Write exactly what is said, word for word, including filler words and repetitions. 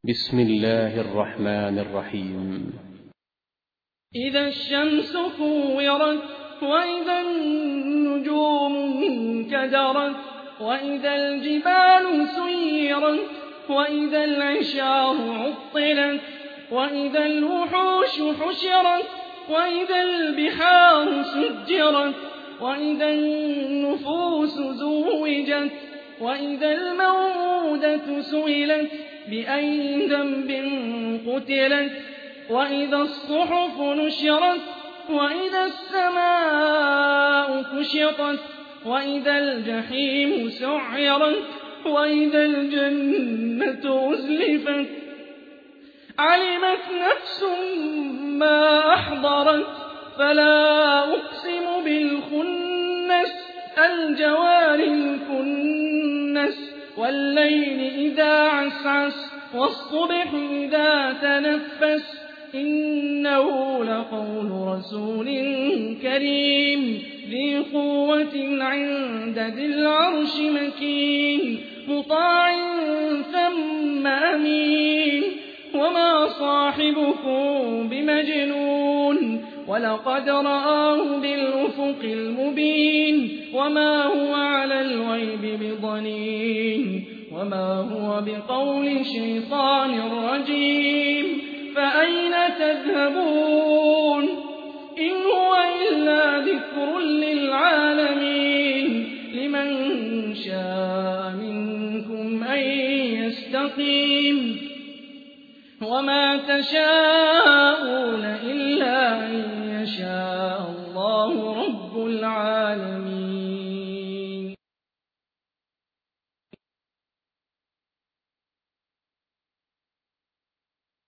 بسم الله الرحمن الرحيم. إذا الشمس كورت وإذا النجوم انكدرت وإذا الجبال سيرت وإذا العشار عطلت وإذا الوحوش حشرت وإذا البحار سجرت وإذا النفوس زوجت وإذا الموءودة سئلت بأي ذنب قتلت وإذا الصحف نشرت وإذا السماء كشطت وإذا الجحيم سعرت وإذا الجنة أزلفت علمت نفس ما أحضرت فلا أقسم بالخنس الجوار الكنس والليل إذا عسعس والصبح إذا تنفس إنه لقول رسول كريم ذي قوة عند ذي العرش مكين مطاع ثم أمين وما صاحبكم بمجنون ولقد رآه بالأفق المبين وما هو على الغيب بضنين وما هو بقول شيطان رجيم فأين تذهبون إن هو إلا ذكر للعالمين لمن شاء منكم أن يستقيم وما تشاءون إلا